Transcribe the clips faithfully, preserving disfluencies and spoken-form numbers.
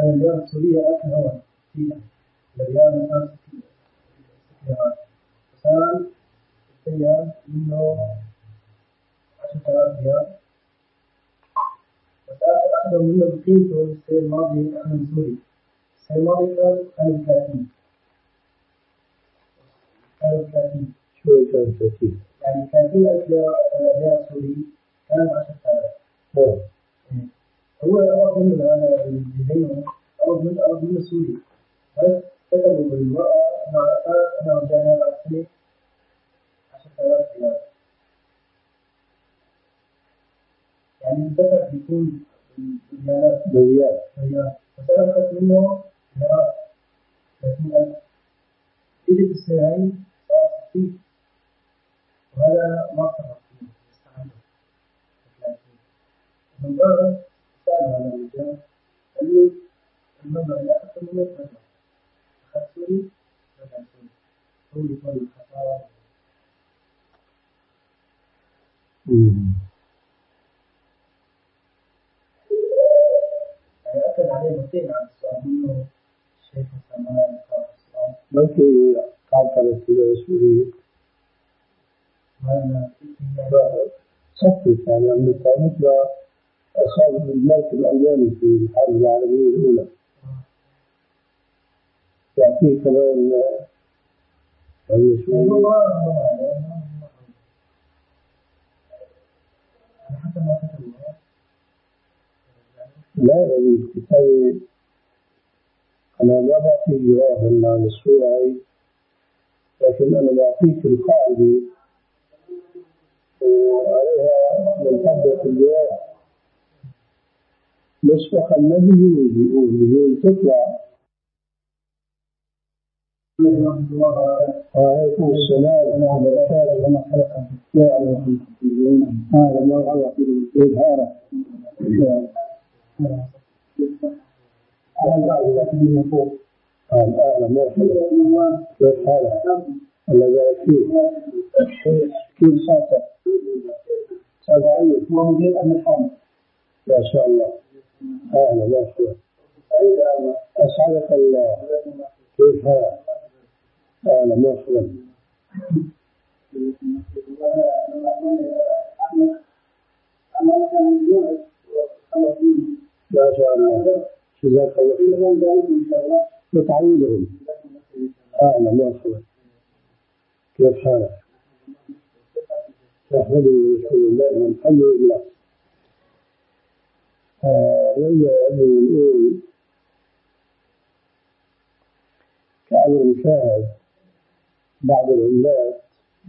يعني الليرة السورية أكثر هون فيها الريال مثلا ست ليرات مثلا السيارة منه عشرة آلاف ريال بس أخذوا منه بقيمته السنة الماضية أخذ سوري السنة الماضية كان ثلاثين كان ثلاثين شو كان ثلاثين يعني ثلاثين ألف ليرة سوري كان عشرة آلاف هو أرض من هذا اللي بينه أرض من أرض من سوريا بس كتبوا بالورقة أنا أساس أنا رجعنا بعد سنة عشرة آلاف ريال يعني الدفع بيكون بالريالات بالريال ريال بس أنا أخذت منه ليرات ثلاثين ألف إجت السنة هاي صار ستين وهذا ما صار فيه استعمله ثلاثين من بعد سأل هذا الرجال قال له المبلغ اللي أخذته منه مبلغ أخذ سوري رجع سوري هو يقول الخسارة يعني أكد عليه مرتين عن السؤال منه الشيخ سلمان السؤال ما في قاطرة سورية ما صفت يعني أمريكا مثل أصاب الملك الألماني في الحرب العالمية الأولى يعطيه كمان يعني شوية حتى ما كتبوا لا يعني الكتابة أنا ما بعطيك جوابا عن الصورة هاي لكن أنا بعطيك القاعدة وعليها منطبق الجواب مسبقا ما بيجوز يقول بيجوز تطلع وعليكم السلام ورحمة الله وبركاته وما خلق هذا ما غلط الإظهار الآن مرحبا كيف حالك؟ الله يبارك فيك كيف صوتك؟ صوتك هو مدير المحامي ما شاء الله أهلا مرحبا أسعدك الله كيف حالك؟ أهلا مرحبا ما شاء الله جزاك الله خير نتعودهم أهلا مرحبا كيف حالك؟ نحمده ونشكره دائما الحمد لله. نرجع نقول كأمر مشاهد بعض العملات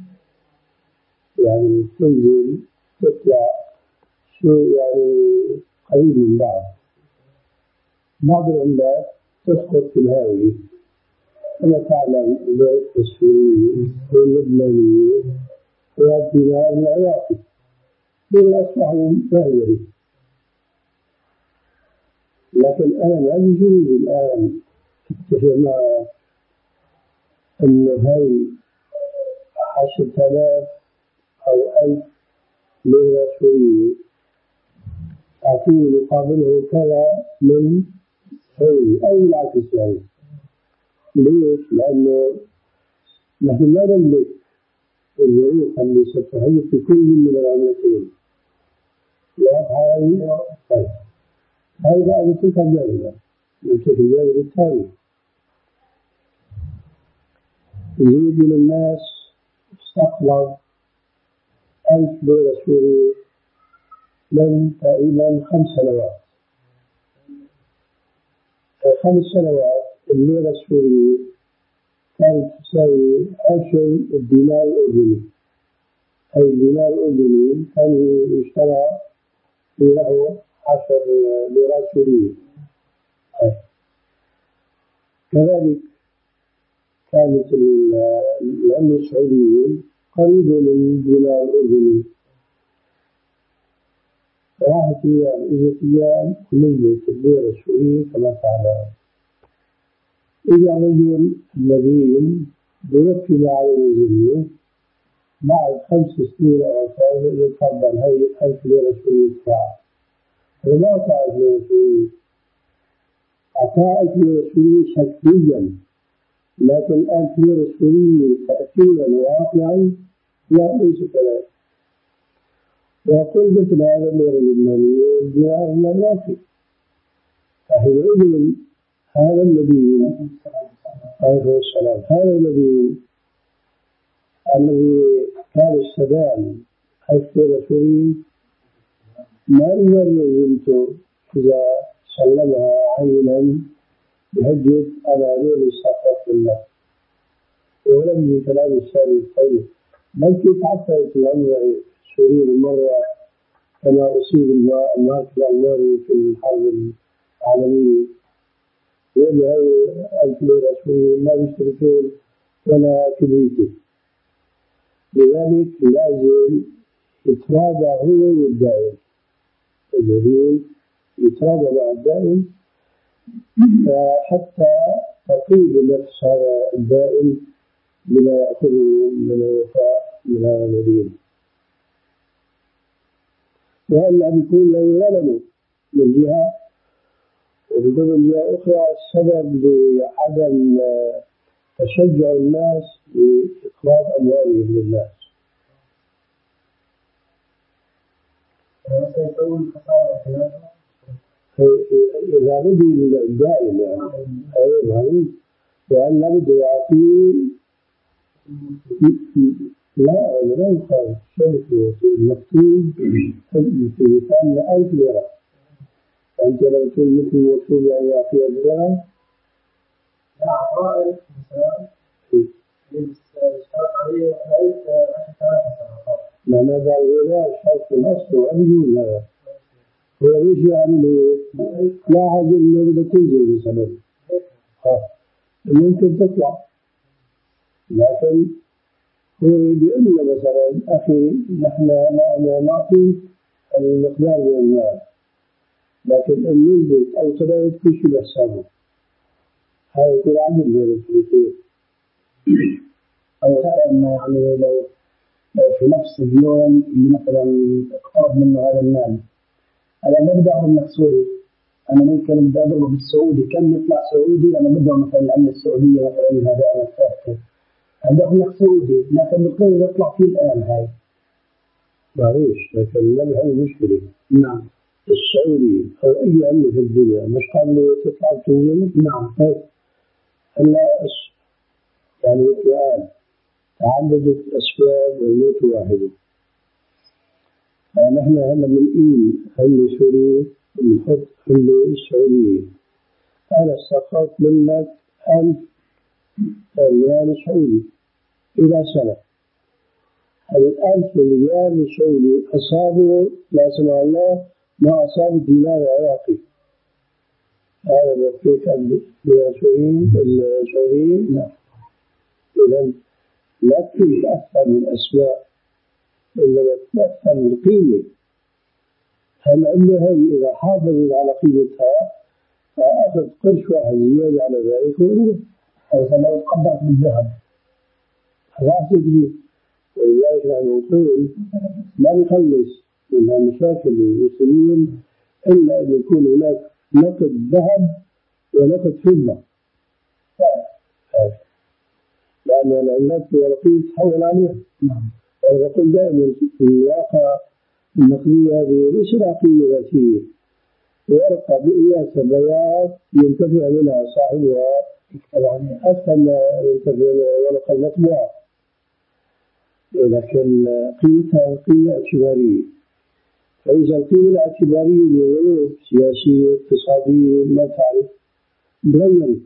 يعني تنزل تطلع شيء يعني قريب من بعض بعض العملات تسقط في الهاوية كما تعلم البيت السوري واللبناني والدينار العراقي دول أصبحوا مهجري لكن أنا ما بيجوز الآن اتفق مع أن هاي عشرة آلاف أو ألف ليرة سورية أعطيه مقابله كذا من سوري أو العكس يعني ليش؟ لأنه نحن لا نملك الظروف اللي ستحيط في كل من العملتين هذه طيب هذا أن تلك الجانبة نمسك الجانب الثاني يريد من الناس استقبض ألف ليرة سورية من تقريبا خمس سنوات خمس سنوات الليرة السورية كانت تساوي عشر الدينار الأردني أي الدينار الأردني كان يشترى له عشر ليرات سورية كذلك كانت العملة السعودية قريبة من الدينار الأردني راحت أيام إجت أيام نزلت الليرة السورية كما تعلم إذا رجل مدين بيوكل على الوزير بعد خمس سنين أو أكثر يتفضل هي ألف ليرة سورية تدفع فما تعرف ليرة سورية أعطيه أعطاء الرسولية شكليا، لكن أنت الرسولية تأثيرا واقعا لا ليس كذلك. ويقول مثل هذا الأمير اللبناني جاء من الواقع، فحينئذ هذا المدين عليه السلام، هذا المدين الذي كان السلام حيث رسولي ما يلزمته إذا سلمها عينا بحجة على دون استغفر الله، ولم يجي كلام السامي الطيب، بل تعثرت الأمر السوري بالمرة كما أصيب المارك الألماني في الحرب العالمية، يقول هاي ألف ليرة سورية ما بيشتركون ولا كبريته. لذلك لازم يتراجع هو والدائم، المدين يتراجع مع الدائم حتى تطيب نفس هذا الدائم بما يأخذه من الوفاء من هذا المدين، وألا بيكون له ظلمه من جهة، وبيكون من جهة أخرى السبب لعدم تشجع الناس لإقراض أموالهم للناس. إذا بدي الدائم يعني أيضا وأن لابد يعطيه لا لا يخالف شرط المكتوب في مثال ألف ليرة، أنت لو تقول مثل المكتوب يعني يعطيه ليرة لا عطائل مثلا اشترط عليه ألف عشر ثلاثة ما هذا الغلاء شرط الأصل وأبيون هذا هو ليش يعمل لا حاجة إنه بدها تنزل مثلا ممكن تطلع، لكن هو بيقول له مثلا أخي نحن نعطي المقدار من المال، لكن إن نزلت أو طلعت كل شيء بحسابه، هذا يكون عدل بين الفريقين. أو يعني لو في نفس اليوم اللي مثلا اقترب منه هذا المال، أنا ما بدي أخذ مكسوري، أنا ممكن بدي أضربه بالسعودي، كم يطلع سعودي، أنا بدي مثلا العملة السعودية مثلا هذا أنا ثابتة، بدي أخذ لك سعودي، لكن بالقيمة يطلع فيه الآن هاي معليش، لكن ما بحل المشكلة. نعم السعودي أو أي عملة في الدنيا مش قابلة تطلع وتنزل. نعم هلا يعني السؤال تعددت الأسباب والموت واحد، نحن هلا بنقيم عملة سورية بنحط عملة سعودية، أنا استقرت منك ألف ريال سعودي إلى سنة، هذا الألف ريال سعودي أصابه لا سمح الله ما أصاب الدينار العراقي، هذا بوفيك السعودية لا، إذن لا تتأثر من الأسماء إنما تتأثر من القيمة. هالعملة هي إذا حافظت على قيمتها فأخذ قرش واحد زيادة على ذلك وربح، أو لو تقدرت بالذهب راح تجي. ولذلك نحن نقول ما نخلص من مشاكل المسلمين إلا أن يكون هناك نقد ذهب ونقد فضة، لأن العملات الورقية تحول عليها. أنا بقول دائما في الواقع النقدية هذه ليس لها قيمة ذاتية، ورقة بقياس بياض ينتفع منها صاحبها أكثر ما ينتفع منها ورقة مطبوعة، لكن قيمتها قيمة اعتبارية. فإذا القيمة الاعتبارية لظروف سياسية اقتصادية ما تعرف تغيرت،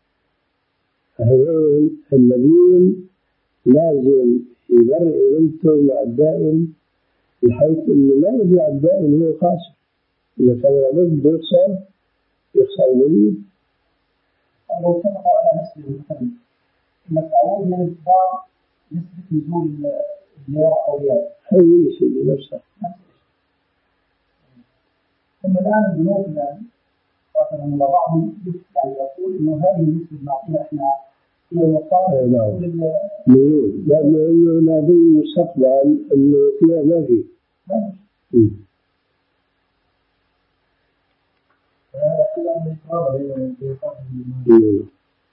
فهذول المدين لازم يبرئ قيمته مع الدائن بحيث إنه ما يرجع الدائن هو خاسر، إذا كان لابد يخسر يخسر المدين. لو اتفقوا على نسبة مثلا إنك تعود من انتظار نسبة نزول الليرة أو ريال هي يصير نفسها. ثم الآن البنوك الآن خاصة أن بعضهم يعني يقول إنه هذه النسبة نعطيها إحنا هي مقابل مليون، لأنه ناظر المستقبل إنه فيها ما في. هذا كله من الإقرار بإيقاف الإيمان.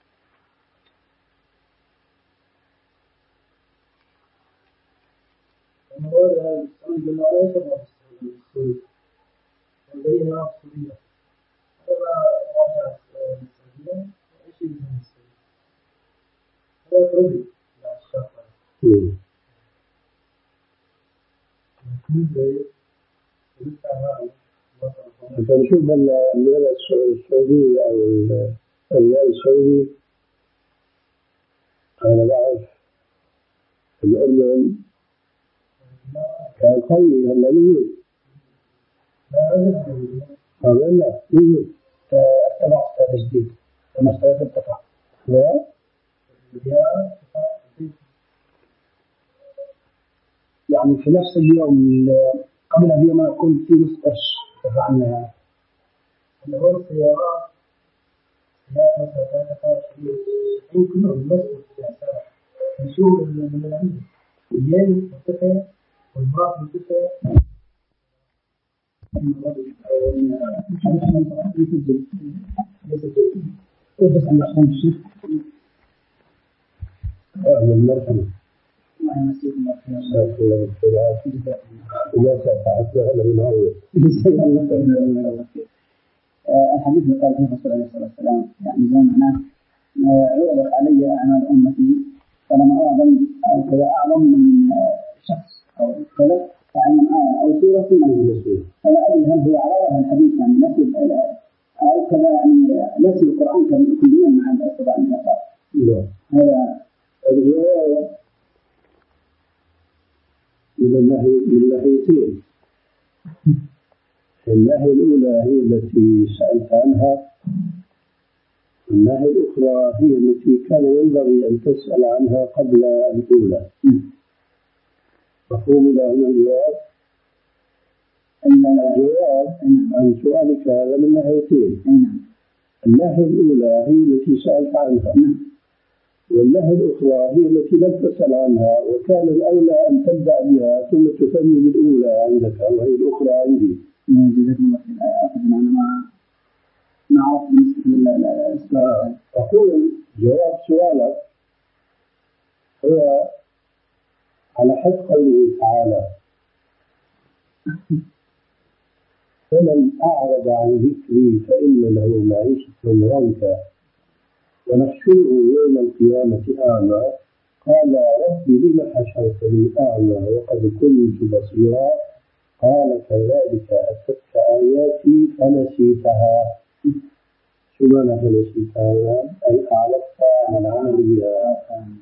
الموارد هذا السعودي قلنا لا يشرب السعودي والذين راحوا السعودية هذا راجع السعودية وإيش يجب من السعودية هذا يقربي لا الشرطة لكن زي المستعمال فنشوف اللغة السعودية أو الريال السعودي. أنا بعرف الأردن كان قوي هلا يوجد هذا لا يوجد ارتفع استاذ جديد المستوى ارتفع لا يعني في نفس اليوم قبل بيوم يكون في نص قرش ارتفعنا اللي هو السيارات سيارات وسيارات يمكن المسجد سيارات نشوف من العمل الين مرتفع والباقي مرتفع يسجل يسجل بس عند عشان الشيخ هذا المرحلة الله يمسيك المرحلة الله يسعدك ولا سأفعت هذا من أول الحديث اللي قال فيه الرسول عليه الصلاة والسلام يعني زي معناه عرضت علي أعمال أمتي فلما أعظم أو كذا أعظم من شخص أو كذا فعلم آية أو سورة من الرسول فلا أدري هل هو على وجه الحديث يعني نسي أو كذا يعني نسي القرآن كليا مع الاستطاع أن يقرأ. لا هذا الرواية من الناحية من الناحيتين. الناحية الأولى هي التي سألت عنها، الناحية الأخرى هي التي كان ينبغي أن تسأل عنها قبل الأولى. مفهوم إلى هنا الجواب؟ الجواب عن سؤالك هذا من ناحيتين. الناحية الأولى هي التي سألت عنها، والناحية الأخرى هي التي لم تسأل عنها، وكان الأولى أن تبدأ بها ثم تثني بالأولى عندك وهي الأخرى عندي. جزاكم الله خير. أعتقد أن أنا ما ما أعرف بالنسبة للسؤال. أقول جواب سؤالك هو على حد قوله تعالى: فمن أعرض عن ذكري فإن له معيشة ضنكا ونحشره يوم القيامة أعمى قال رب لم حشرتني أعمى وقد كنت بصيرا قال كذلك أتتك آياتي فنسيتها. شو معنى فنسيتها؟ أي أعرضتها عن العمل بها.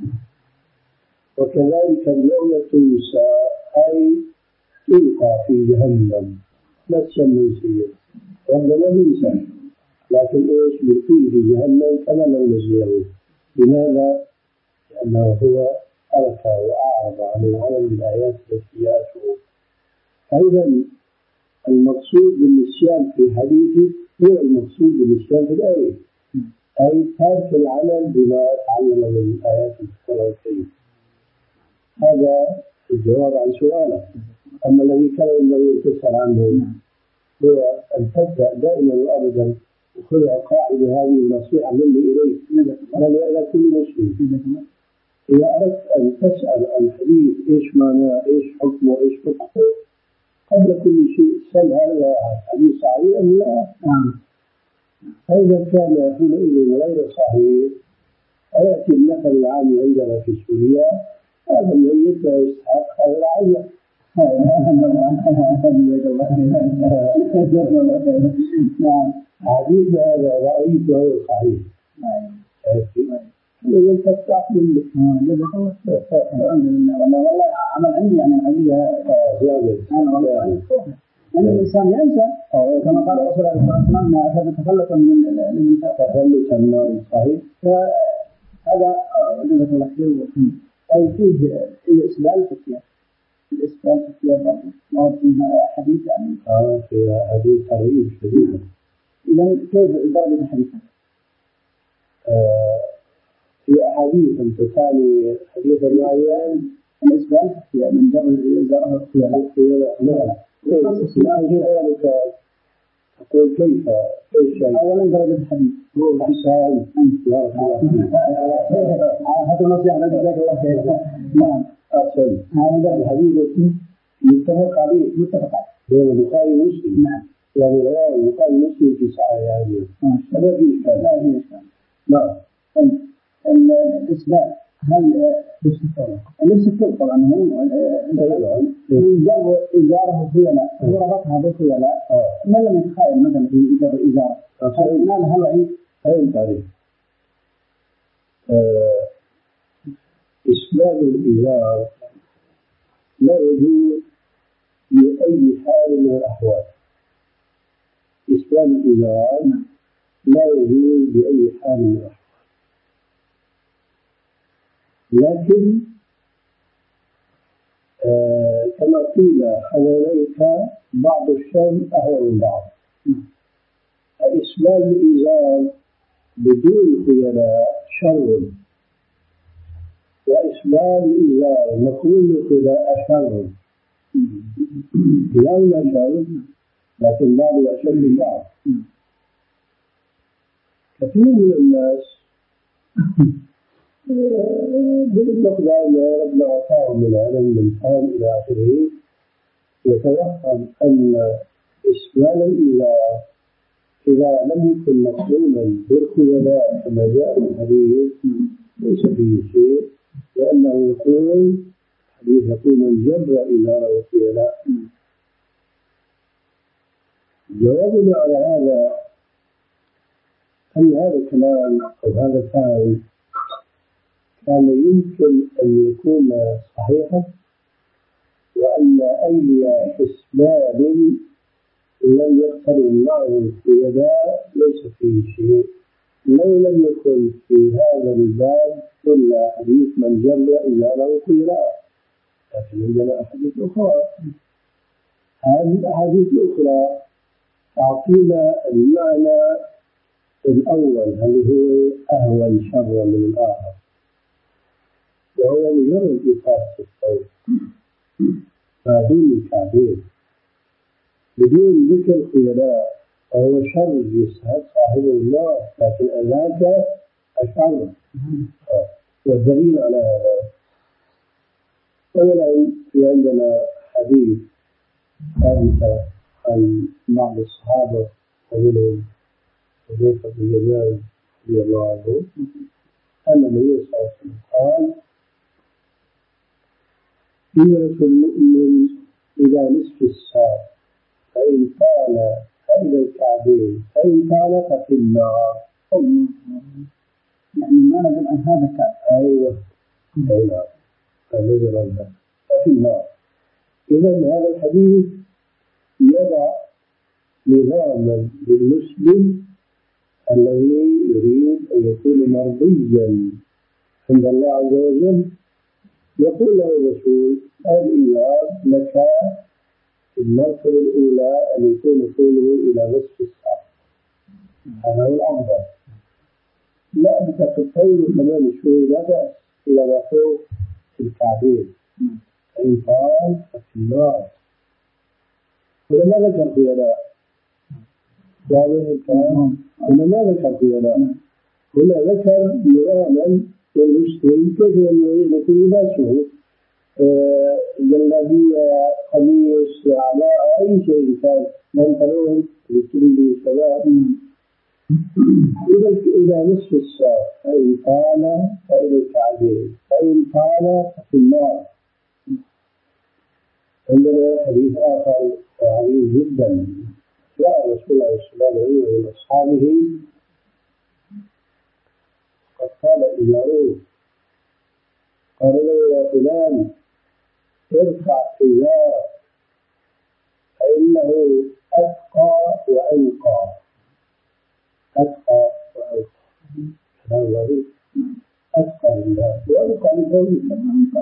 وكذلك اليوم تنسى أي تلقى في جهنم نسيا منسيا. ربنا ننسى لكن إيش بيلقيه في جهنم كما لو نسيه. لماذا؟ لأنه هو أركى وأعرض عن العمل بالآيات التي جاءته. أيضا المقصود بالنسيان في حديثه هو المقصود بالنسيان في الآية، أي ترك العمل بما تعلم من آيات القرآن الكريم. هذا الجواب عن سؤالك. أما الذي كان ينبغي أن تسأل عنه هو أن تبدأ دائما وأبدا وخذ قاعدة هذه ونصيحة مني إليك أنا إلى كل مسلم. إذا أردت أن تسأل عن حديث إيش معناه إيش حكمه إيش فقهه قبل كل شيء سأل هذا حديث صحيح أم لا. فإذا كان حينئذ غير صحيح أيأتي المثل العام عندنا في سوريا: هذا الميت لا يستحق هذا العزة. حديث هذا رأيت وهو صحيح. لازم تستعمل والله عمل عندي يعني عليها جامد. أن الإنسان ينسى كما قال الرسول عليه الصلاة والسلام: ما أخذ تخلصا من تخلصا من صحيح. فهذا جزاك الله خير. أي فيه الإسبال في الثياب، الإسبال في الثياب برضه ما فيها حديث يعني آه فيها حديث ترغيب شديد. إذا كيف درجة الحديث؟ آه في أحاديث تتالي حديث الرعيان الإسبال في الثياب من جر الإزار في الثياب. لا لا ذلك تقول كيف ايش اولا درجه الحديث هو حسان بارك الله فيك هذا نصيحه جزاك الله خير. نعم احسن. هذا الحديث متفق عليه متفق عليه بين البخاري ومسلم. نعم يعني رواه البخاري ومسلم في صحيحين هذا في اشكال. لا في اشكال. نعم. الإثبات هل نفس الثوب نفس الثوب طبعا هو يجر إزاره خيلاء هو ربطها بالخيلاء ما لم يتخيل مثلا في يجر إزاره فالإمام هل عيد هل تعريف إسبال الإزار لا يجوز بأي حال من الأحوال. إسبال الإزار لا يجوز بأي حال من الأحوال، لكن آه كما قيل حواليك بعض الشام أهون من بعض. إسبال الإزار بدون خيلاء شر، وإسبال الإزار مقرون بالخيلاء شر. كلاهما شر لكن بعض أشد من بعض. كثير من الناس بالمقدار ما ربنا أعطاهم من علم من فهم إلى آخره يتوهم أن إسبال الإزار إذا لم يكن مقرونا بالخيلاء كما جاء في الحديث ليس فيه شيء، لأنه يقول الحديث يقول من جر إزاره خيلاء. جوابنا على هذا أن هذا الكلام أو هذا الفهم كان يمكن أن يكون صحيحا، وأن أي إسبال لم يقترن معه الخيلاء ليس فيه شيء، لو لم يكن في هذا الباب إلا حديث من جر إزاره خيلاء. لكن عندنا أحاديث أخرى، هذه الأحاديث الأخرى تعطينا المعنى الأول اللي هو أهون شر من الآخر، وهو مجرد إطاحة الثوب ما دون الكعبين بدون ذكر خيلاء، وهو شر يسهد صاحبه الله، لكن أذاك أشعر. والدليل على هذا أولا في عندنا حديث ثابت عن بعض الصحابة ومنهم حذيفة بن اليمان رضي الله عنه أن النبي صلى الله عليه وسلم قال هجرة المؤمن إلى نصف الساق فإن طال فإلى الكعبين فإن طال ففي النار. يعني ما نزل عن هذا الكعب. أيوة أيوة فنزل عنها ففي النار. إذن هذا الحديث يضع نظاما للمسلم الذي يريد أن يكون مرضيا عند الله عز وجل. يقول له الرسول الإزار لك في المرتبة الأولى أن يكون طوله إلى نصف الساق، هذا هو الأفضل. لا بتطول كمان شوي لا بأس إلى ما فوق الكعبين، فإن طال ففي النار. هنا ما ذكر خيلاء، واضح الكلام؟ هنا ما ذكر خيلاء، هنا ذكر نظاما للمسلم كيف يكون لباسه، جلابية قميص عباءة أي شيء كان بنطلون لكل شباب إذا إلى نصف الساق فإن طال فإلى الكعبين فإن طال ففي النار. عندنا حديث آخر عظيم جدا جاء رسول الله صلى الله عليه وسلم من أصحابه قد قال إزاره قال له يا فلان ارفع إزارك فإنه أتقى وأنقى. أتقى وأنقى كلام ظريف. أتقى لله وأنقى لزوجك.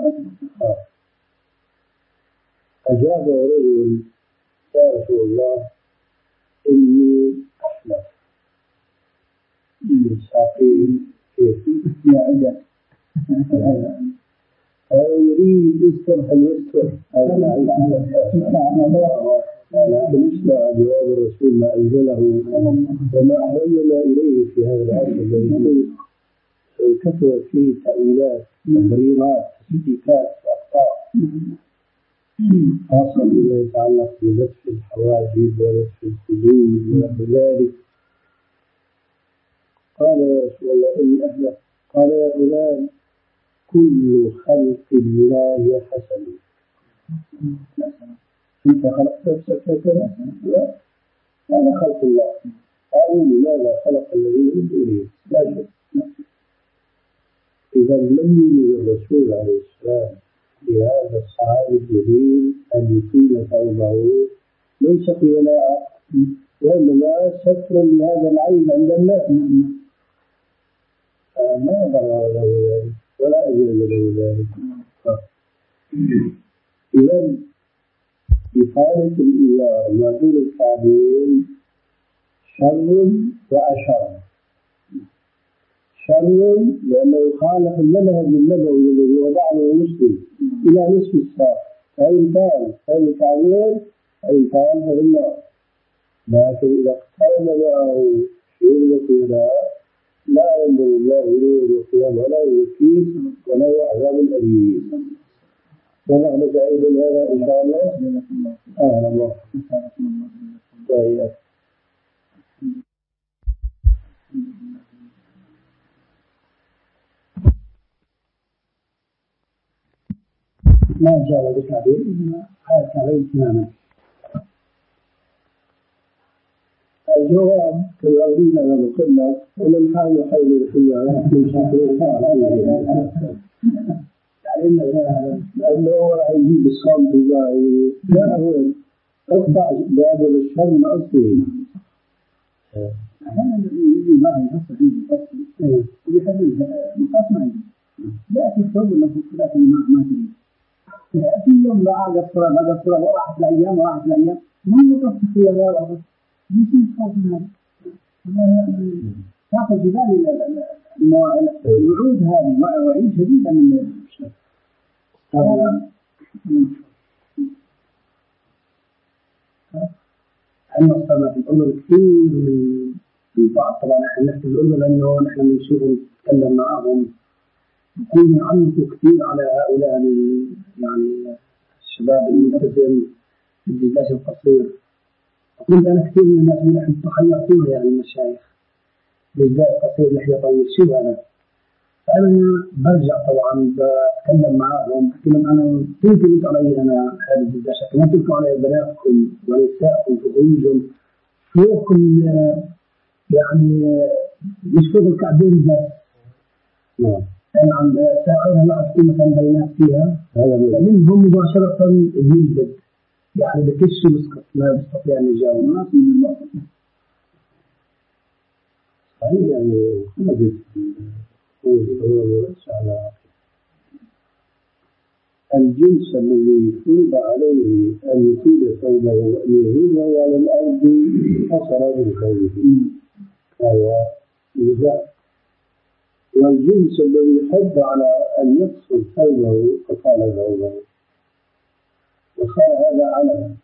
أجاب رجل يا رسول الله إني أحلف من ساقيه كيف يا عجل أو يريد يستر هل يستر هذا لكن اسمع جواب الرسول ما أجمله وما أحوجنا إليه في هذا العصر الذي كثرت فيه تأويلات تبريرات تشكيكات وأخطاء خاصة بما يتعلق بنتف الحواجب ونتف الحدود ونحو ذلك. قال يا رسول الله إني أهلك. قال يا فلان كل خلق الله حسن. أنت خلقت نفسك هكذا؟ لا، هذا خلق الله. قالوا لماذا خلق الذين من دونه؟ لا شيء. إذا لم يجد الرسول عليه السلام لهذا الصحابي الجليل أن يطيل ثوبه ليس خيلاء وإنما سترا لهذا العيب عند الناس، فما ضر له ذلك ولا أجل له ذلك. إذا إطالة الإزار ما دون الكعبين شر وأشر. شر لأنه خالف المنهج النبوي الذي وضعه المسلم إلى نصف الساق، فإن كان فإن الكعبين فإن كان فإن النار. لكن إذا اقترن معه شيء من الخيلاء لا ينظر الله إليه يوم القيامة ولا يزكيه وله عذاب أليم. وضع لك أيضا هذا إن شاء الله. أهلا الله وإياك. ما جاء بالتعبير إنما هذا التعبير تماما. الجواب كما أريد أن أقول لك ومن حال حول الحمى من شكل لأنه هو يجيب الصمت وزاعي لا هو اقطع باب الشر من أصله. أحيانا يجي ما يحصل عنده فصل ويحدد نقاط معينة لا تكتب ولا تكتب ما ما تريد في يوم لا أقصر لا أقصر وراحت الأيام وراحت الأيام ما يقص خيارات بس يمكن خوفنا هذا تعطي جبال الوعود هذه وعيد شديدة من الشر. احنا وصلنا في الأردن كثير من بعض، طبعا احنا نحكي في الأردن لأنه نحن من شغل نتكلم معهم يكون يعنفوا كثير على هؤلاء يعني الشباب الملتزم باللباس القصير. أقول أنا كثير من الناس من نحن تخيرتوها يعني المشايخ باللباس قصير لحية طويل شو هذا؟ فأنا برجع طبعا بتكلم معهم بحكي لهم أنا كيف قلت علي أنا هذا اللباس ما قلتوا علي بناتكم ونسائكم في خروجهم فوق يعني مش فوق الكعبين بس. نعم. نعم ساقيها ما تكون مثلا بينات فيها منهم مباشرة يلبد يعني بكش مسقط لا يستطيع أن يجاوب ما في من الوقت. صحيح يعني خلبت على الجنس الذي فرض عليه أن يطيل ثوبه وأن يجوزه على الأرض حصل من ثوبه وهو نزاع، والجنس الذي حب على أن يقصر ثوبه فقال ثوبه وصار هذا علما.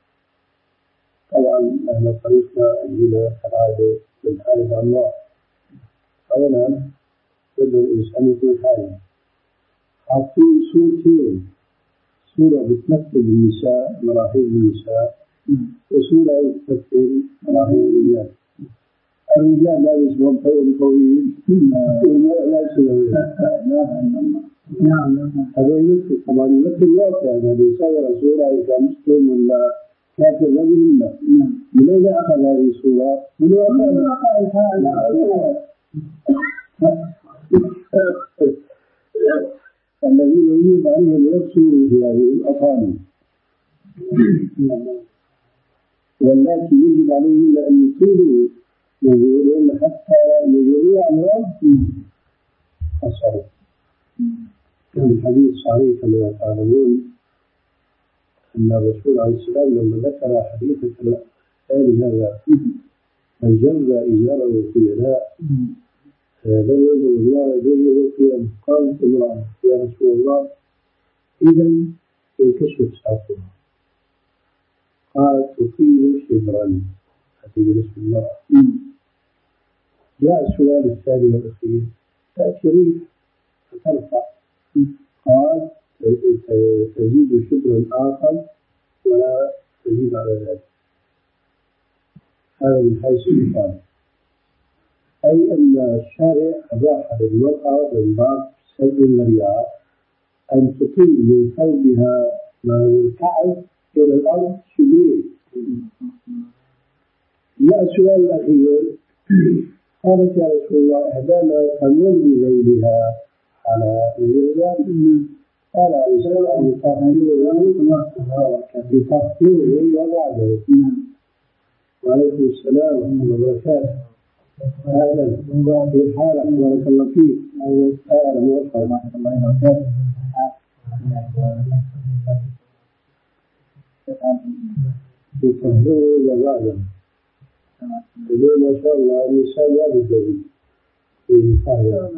طبعا أهل طريقنا عندنا كالعادة من حالة عن الله أولا بد الإنسان يكون حالي حاطين صورتين، صورة بتمثل النساء مراحيل النساء وصورة بتمثل مراحيل الرجال. الرجال لابس بنطلون طويل والمرأة لابسة طويل. نعم هذا يمثل طبعا يمثل الواقع هذا يصور صورة كمسلم ولا كافر ما بيهمنا. من أين أخذ هذه الصورة؟ من واقع الحال. الذين يجب عليهم يبصروا في هذه الأطعمة والتي يجب عليهم أن يطيلوا نزولهم حتى يجروا عن رب أصره. كان الحديث صحيح كما تعلمون أن الرسول عليه السلام لما ذكر حديث الثاني هذا من جر إزاره خيلاء لم ينظر الله إليه يوم القيامة. قالت امرأة يا رسول الله إذا انكشف ساقها. قال تطيل شبرا هذه بسم الله. جاء السؤال الثاني والأخير تأتي ريح فترفع قال تزيد شبرا آخر ولا تزيد على ذلك. هذا من حيث الإفادة، أي أن الشارع أباح للمرأة من باب سد الذريعة أن تطيل من ثوبها من الكعب إلى الأرض شبرين. جاء السؤال الأخير قالت يا رسول الله إحدانا تمر بليلها على الرجال قال عليه السلام يطهره وبعده. وعليكم السلام ورحمة الله وبركاته. أهلا كيف حالك؟ بارك الله فيك. أهلا وسهلا ورحمة الله وبركاته. يطهره وبعده. يقول ما شاء الله الإنسان لا بد فيه طاهر.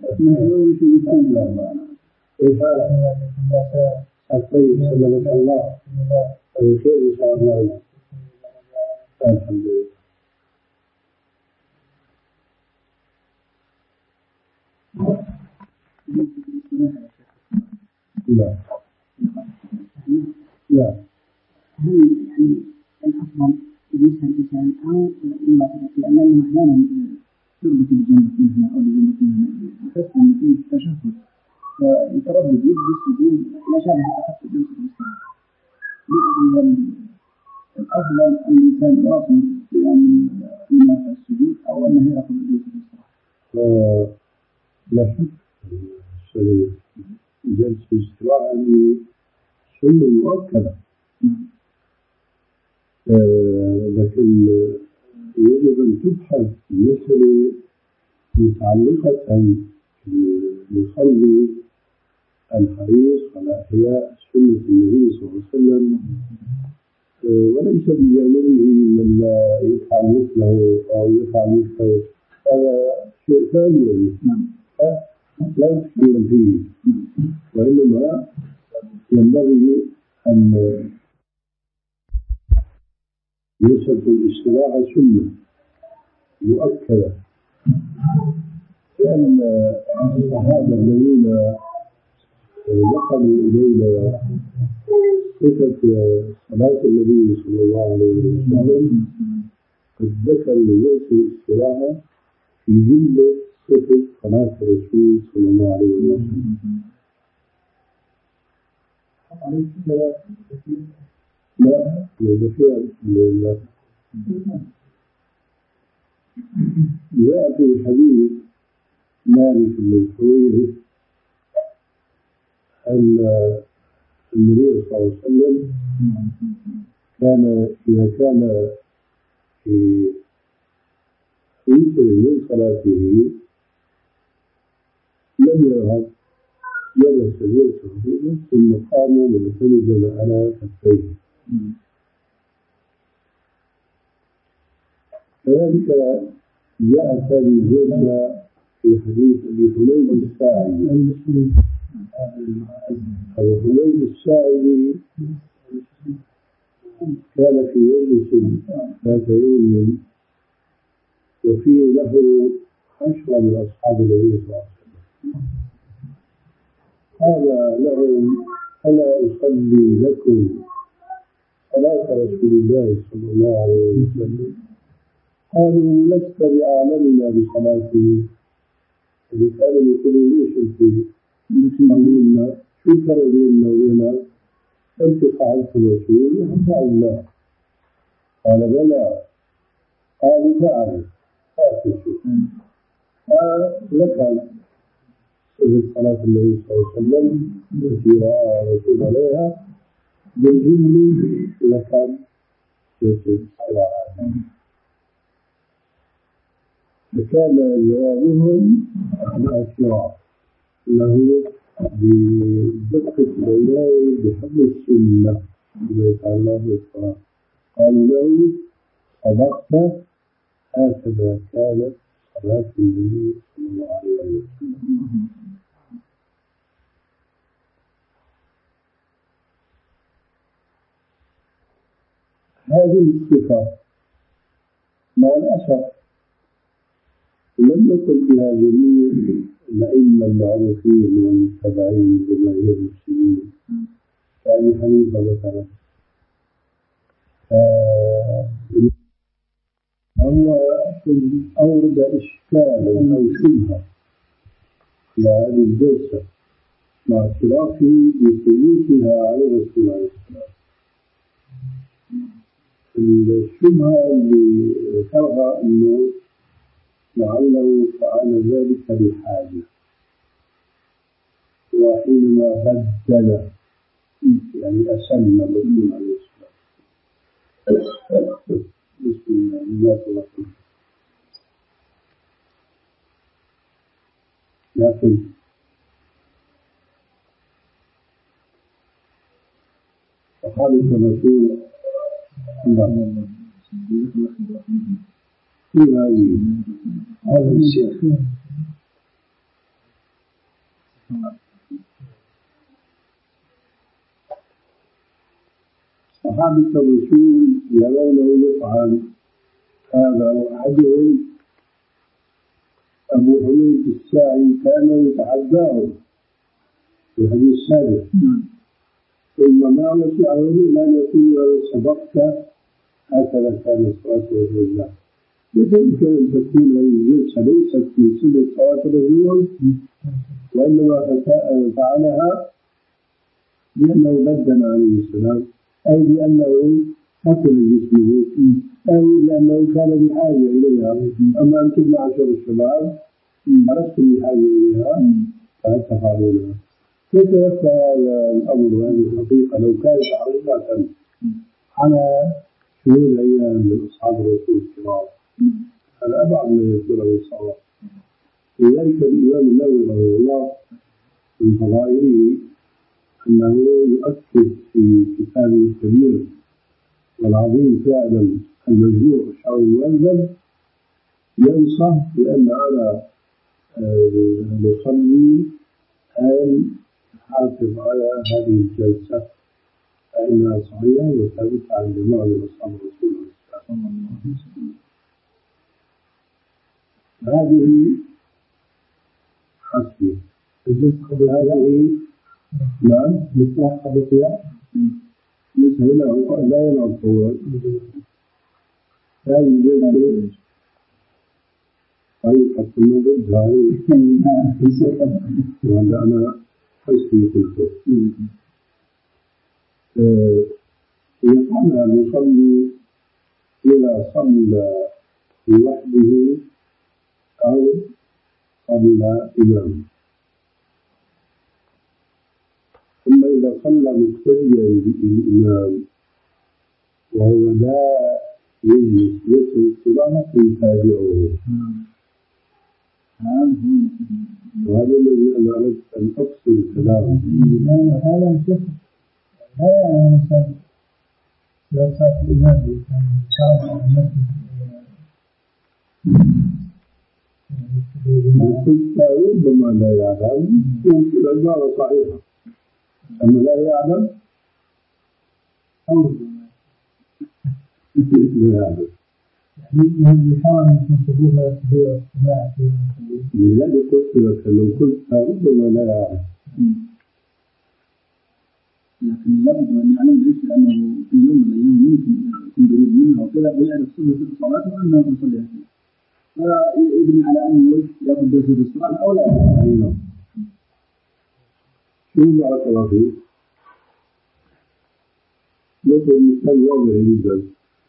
كيف حالك؟ طيب سلمك الله بخير إن شاء الله. الحمد لله. لا لا هل يعني الأفضل يجلسها الإنسان أو لأنه أحيانا تربط الجنة منها أو الجنة منها أحس أن فيه تشهد فيتردد يجلس يقول لا شابه أخذت جلسة الاستراحة. الأفضل أن الإنسان يواصل يعني في السجود أو أنه يأخذ جلسة الاستراحة. لا شك جلسة الاستراحة هذه سنة مؤكدة. آه لكن يجب أن تبحث المسألة متعلقة بالمصلي الحريص على إحياء سنة النبي صلى الله عليه وسلم، آه وليس بجانبه من لا يفعل مثله أو يفعل مثله، هذا شيء ثاني لا نتكلم فيه، وإنما ينبغي أن جلسة الاستراحة سنة مؤكدة، لأن الصحابة الذين نقلوا إلينا صفة صلاة النبي صلى الله عليه وسلم قد ذكروا جلسة الاستراحة في جملة صفة صلاة الرسول صلى الله عليه وسلم. لا لا لا جاء في حديث مالك بن الحويرث أن النبي صلى الله عليه وسلم كان إذا كان في وتر من صلاته لم يرهب جلس جلسة خفيفة ثم قام معتمدا على كفيه. كذلك جاءت هذه الجلسة في حديث أبي حميد الساعدي. أبو حميد الساعدي كان في مجلس ذات يوم وفيه له عشرة من أصحاب النبي صلى الله عليه وسلم. قال لهم ألا أصلي لكم صلاة رسول الله صلى الله عليه وسلم؟ قالوا لست بأعلمنا بصلاته. اللي كانوا يقولوا ليش أنت تصلينا؟ شو الفرق بيننا وبينك؟ أنت فعلت الرسول ونحن فعلنا. قال بلى. قالوا فعل فاتشوا. فذكر صفة صلاة النبي صلى الله عليه وسلم التي رأى الرسول عليها بالجملة لكان جلسة الاستراحة. فكان جوابهم الأشراف له بدقة العناية بحفظ السنة بما يتعلق بالصلاة. قالوا له صدقت، هكذا كانت صلاة النبي صلى الله عليه وسلم. هذه الصفة مع الأسف لم يكن فيها جميع الأئمة المعروفين والمتبعين جماهير المسلمين كأبي حنيفة مثلا. هو أورد إشكالا أو شبهة إلى هذه الجلسة مع اعترافه بثبوتها على الرسول عليه السلام. الشبهة اللي ذكرها أنه لعله فعل ذلك بحاجة، وحينما بدل يعني أسلم الرسول عليه السلام. بسم الله الرحمن الرحيم. لكن فقال الرسول الله في هذه هذا الشيخ صحابة الرسول يرونه يفعل هذا، وأحدهم أبو حميد الساعي كان يتحداه في الحديث السابق، ثم ما وسعه إلا أن يقول له سبقت، هكذا كان صلاة رسول الله. يمكن أن تكون هذه الجلسة ليست في سنة صلاة الرسول، وإنما فعلها لأنه بدل عليه السلام، أي لأنه حكم جسمه، أي لأنه كان بحاجة إليها. أما أنتم معشر الشباب لستم بحاجة إليها فهل تفعلونها؟ كيف يخفى هذا الأمر وهذه الحقيقة لو كانت عظيمة على شهود أيام من أصحاب الرسول الكرام؟ هذا أبعد ما يكون عليه الصواب. لذلك الإمام النووي رحمه الله من فضائله أنه يؤكد في كتابه الكبير والعظيم فعلا المجموع الشعر المؤذن، ينصح بأن على المصلي أن يحافظ على هذه الجلسة فإنها صحيحة وثابتة عن جماعة من أصحاب الرسول صلى الله عليه وسلم. هذه حسبي هذه نعم مصلحة قبطية ليس هنا لا ينعب هو هذه الجلسة طريقة من ضدها وهذا أنا حسبي قلت يقعنا المصلي إذا صلى لوحده أو صلى إمام، ثم إذا صلى مقتديا بالإمام وهو لا يجلس يترك الصلاة يتابعه. وهذا الذي أنا أردت أن أقصد كلامه. هذا الشيخ لا يعني مثلا لو صار الإمام شرع كنت ربما لا يعلم، يمكن العبارة صحيحة، أما لا يعلم أو لا يعلم يعني يحاول أن تنتبه كبيرة اجتماع في لذلك قلت لك لو قلت ربما لا يعلم، لكن لابد أن يعلم ليس لأنه في يوم من الأيام يمكن يكون قريب منها وكذا ويعرف صفة الصلاة وأنها تصلي فيها، فيبني على أنه يأخذ درس الصلاة أو لا يأخذ. شو بارك الله فيك؟ يقول مثال واضح جدا،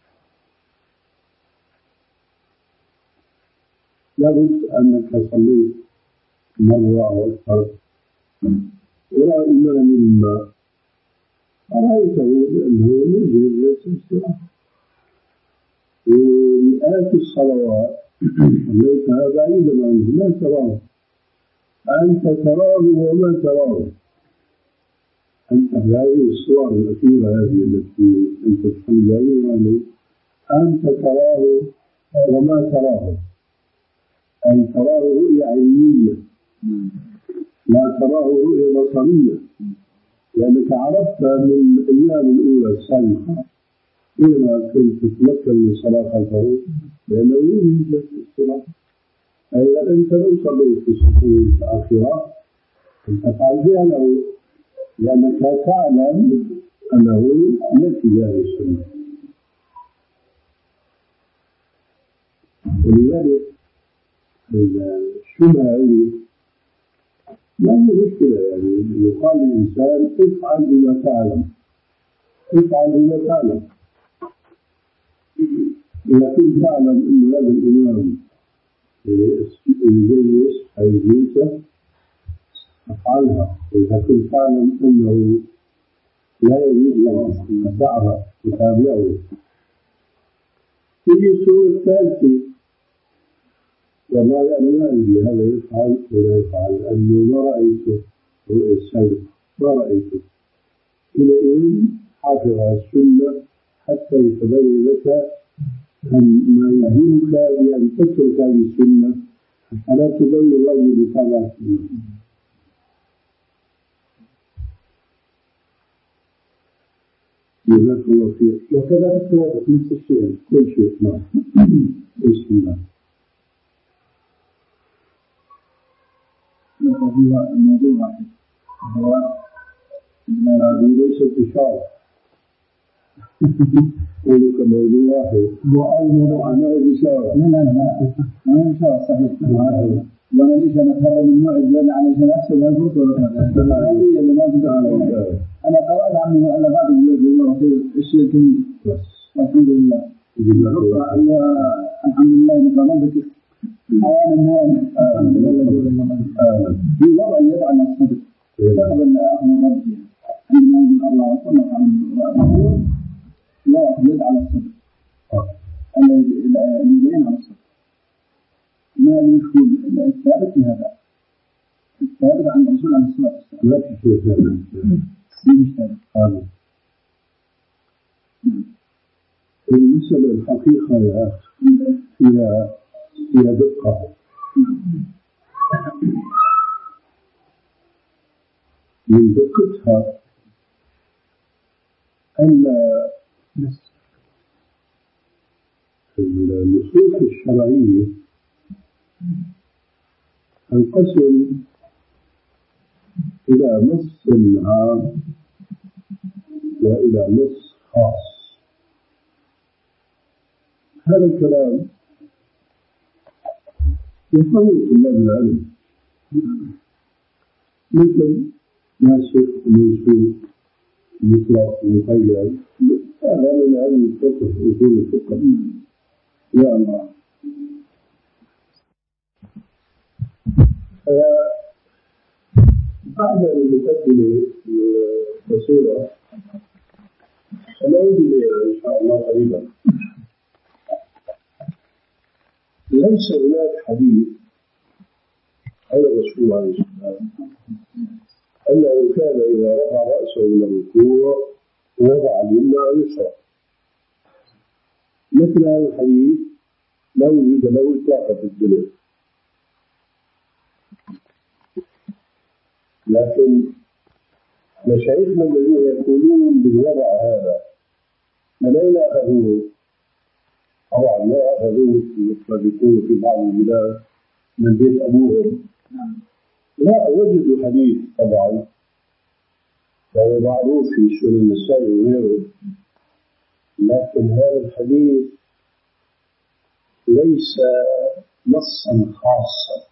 لابد أنك صليت مرة أو أكثر وراء إمام ما رأيته بأنه يجب الصلاة، ومئات الصلوات صليتها بعيدا عنه لا تراه، أنت تراه وما تراه، أنت هذه الصور الأخيرة هذه التي أنت تصلي بعيدا عنه أنت تراه وما تراه، أي تراه رؤية علمية لا تراه رؤية بصرية، لأنك عرفت من الأيام الأولى السابقة حينما كنت تتمكن من صلاة خلفه لأنه يجب لك الصلاة. أي أنت لو صليت في الصفوف الآخرة تفعل فعله لأنك تعلم أنه يأتي بهذه السنة. ولذلك الشبهة هذه ما هي مشكلة، يعني يقال للإنسان افعل بما تعلم، افعل بما تعلم. إذا كنت تعلم أن هذا الإمام الجيش أو الجيشة افعلها، وإذا كنت تعلم أنه لا يجوز لك أن تعرف تتابعه. تجي السورة الثالثة والله أنا ما أدري هذا يفعل ولا يفعل لأنه ما رأيته رؤية السابق، ما رأيته. حينئذ حافظ على السنة حتى يتبين لك أن ما يهمك بأن تترك هذه السنة فلا تبين واجب متابعة السنة. جزاك الله خير. وكذلك التوافق نفس الشيء كل شيء. نعم. بسم الله. هو الموضوع واحد، هو هذه ليست إشارة. قولوا كموضوع واحد. الموضوع ما هي إشارة. لا لا لا ما هي إشارة صحيح. وأنا ليش أنا أتهرب من الموعد لأن علشان أحسب هالفرصة هذه اللي ما تدعى. أنا قرأت عنه أنا بعد جزاك الله خير الشيء الكريم. الحمد لله. الحمد لله نقابلك. أنا الحمد لله. في وضع يدعى الصدق. تقبل أخذ ربي. عندما يقول الله وصلى الله لا يدعى الصدق. الذين على الصدق. ما يكون الثابت في هذا. الثابت عن الرسول عليه الصلاة والسلام. لا في شيء ثابت. مش ثابت. هذا. المسألة الحقيقة يا أخي فيها فيها دقة. من دقتها أن النصوص الشرعية تنقسم إلى نص عام وإلى نص خاص. هذا الكلام يفهم طلاب العلم مثل ناسخ ومنسوخ مطلق ومقيد. هذا من علم الفقه أصول الفقه. يا الله. بعد المقدمة القصيرة سنعود إليها إن شاء الله قريبا. ليس هناك حديث عن الرسول عليه الصلاة والسلام أنه كان إذا رفع رأسه من الركوع وضع اليمنى على اليسرى. مثل هذا الحديث لا وجود له إطلاقا في الدنيا. لكن مشايخنا الذين يقولون بالوضع هذا من أين أخذوه؟ طبعا ما أخذوه مثل يكونوا في بعض البلاد من بيت أبوهم. لا وجدوا حديث طبعا وهو معروف في سنن النسائي وغيره، لكن هذا الحديث ليس نصا خاصا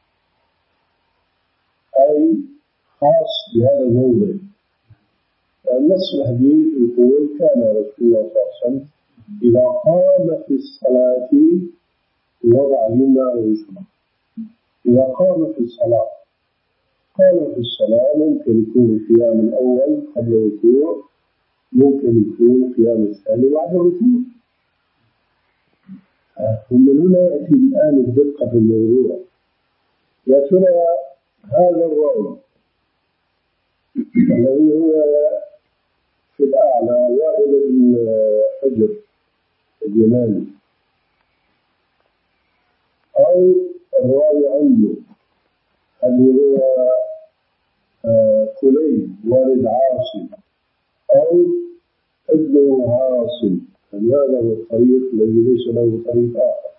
أي خاص بهذا الموضع. النص الحديث يقول كان رسول الله صلى الله عليه وسلم إذا قام في الصلاة وضع اليمنى على اليسرى. إذا قام في الصلاة قام في الصلاة ممكن يكون القيام الأول قبل الركوع، ممكن يكون القيام الثاني بعد الركوع. ومن هنا يأتي الآن الدقة في الموضوع. يا ترى هذا الراوي الذي هو في الأعلى وائل بن حجر اليماني أو الراوي عنه اللي هو كليب والد عاصم أو ابن عاصم أن هذا هو الطريق الذي ليس له طريق آخر.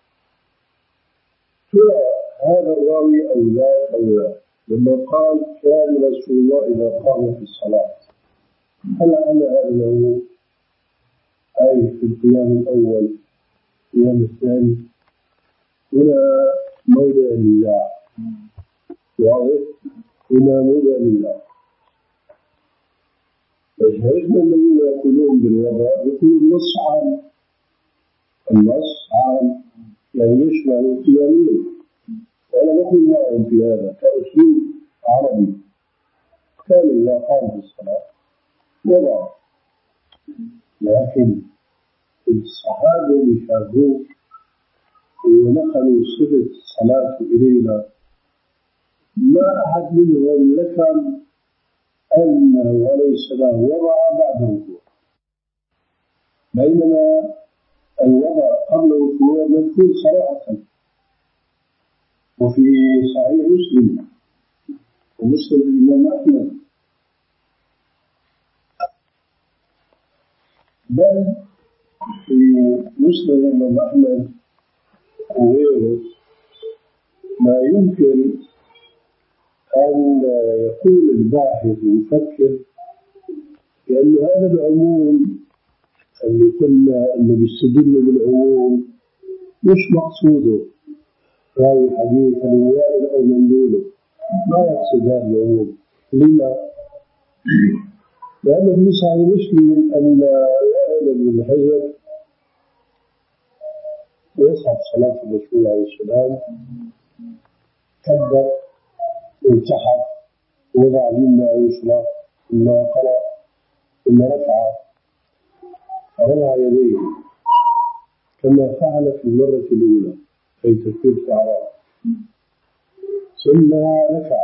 ترى هذا الراوي أو لا أو لا لما قال كان رسول الله إذا قام في الصلاة، هل على أنه أي في القيام الأول القيام الثاني؟ هنا موضع النزاع، واضح؟ هنا موضع النزاع. فشهدنا الذين يقولون بالوضع يقول النص عام، النص عام يعني يشمل القيامين، وأنا نقول معهم في هذا كأسلوب عربي. كان إذا قام في الصلاة وضع، لكن الصحابة اللي شافوه ونقلوا صفة الصلاة إلينا ما أحد منهم ذكر أنه عليه السلام وضع بعد الركوع، بينما الوضع قبل الركوع مذكور صراحة. وفي صحيح مسلم ومسلم الإمام أحمد، بل في مسلم الإمام أحمد وغيره ما يمكن أن يقول الباحث المفكر لأن هذا العموم اللي قلنا أنه بيستدل بالعموم مش مقصوده راوي حديث الوائل أو مندوله، ما يقصد هذا العموم. لما؟ لأنه في صحيح مسلم أن وائل بن حجر وصف صلاة الرسول عليه السلام، كبر وانتحر ووضع اليمنى على اليسرى ثم قرأ ثم رفع رفع يديه كما فعل في المرة الأولى في تكبير الإحرام، ثم رفع